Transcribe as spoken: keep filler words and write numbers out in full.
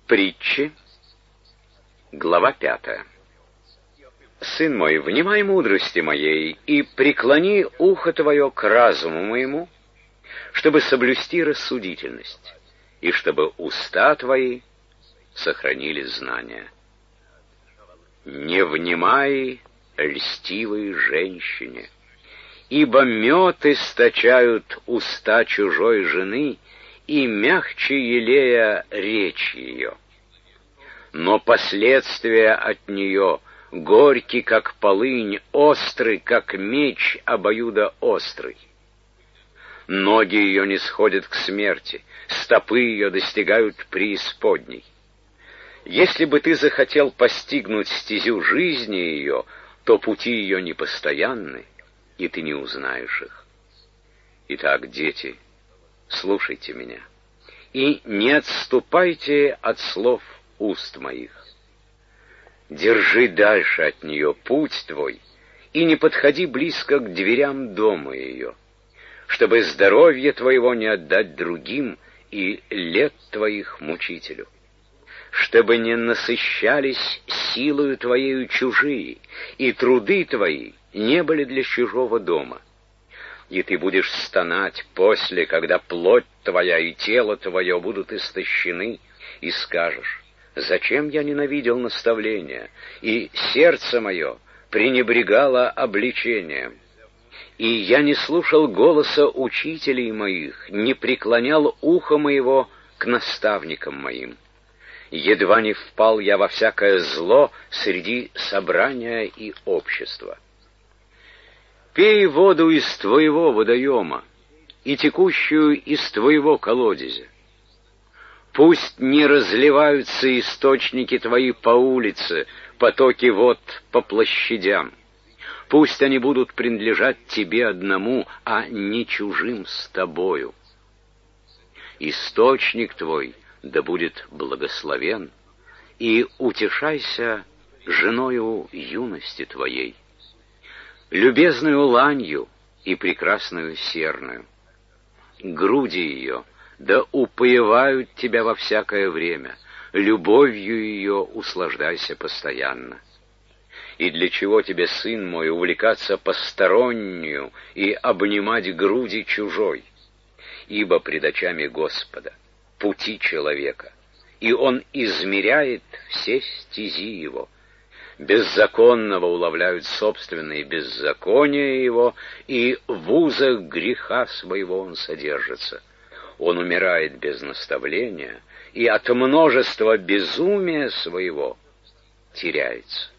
Притчи, глава пятая. Сын мой, внимай мудрости моей и преклони ухо твое к разуму моему, чтобы соблюсти рассудительность, и чтобы уста твои сохранили знания. Не внимай льстивой женщине, ибо мед источают уста чужой жены, и мягче елея речь ее. Но последствия от нее горьки, как полынь, острый, как меч обоюдоострый. Ноги ее не сходят к смерти, стопы ее достигают преисподней. Если бы ты захотел постигнуть стезю жизни ее, то пути ее непостоянны, и ты не узнаешь их. Итак, дети, слушайте меня, и не отступайте от слов уст моих. Держи дальше от нее путь твой, и не подходи близко к дверям дома ее, чтобы здоровье твоего не отдать другим и лет твоих мучителю, чтобы не насыщались силою твоею чужие, и труды твои не были для чужого дома. И ты будешь стонать после, когда плоть твоя и тело твое будут истощены, и скажешь: зачем я ненавидел наставления, и сердце мое пренебрегало обличением? И я не слушал голоса учителей моих, не преклонял ухо моего к наставникам моим. Едва не впал я во всякое зло среди собрания и общества. Пей воду из твоего водоема и текущую из твоего колодезя. Пусть не разливаются источники твои по улице, потоки вод по площадям. Пусть они будут принадлежать тебе одному, а не чужим с тобою. Источник твой да будет благословен, и утешайся женою юности твоей, любезною ланью и прекрасною серною. Груди ее да упоевают тебя во всякое время, любовью ее услаждайся постоянно. И для чего тебе, сын мой, увлекаться постороннюю и обнимать груди чужой? Ибо пред очами Господа пути человека, и Он измеряет все стези его. Беззаконного уловляют собственные беззакония его, и в узах греха своего он содержится. Он умирает без наставления, и от множества безумия своего теряется.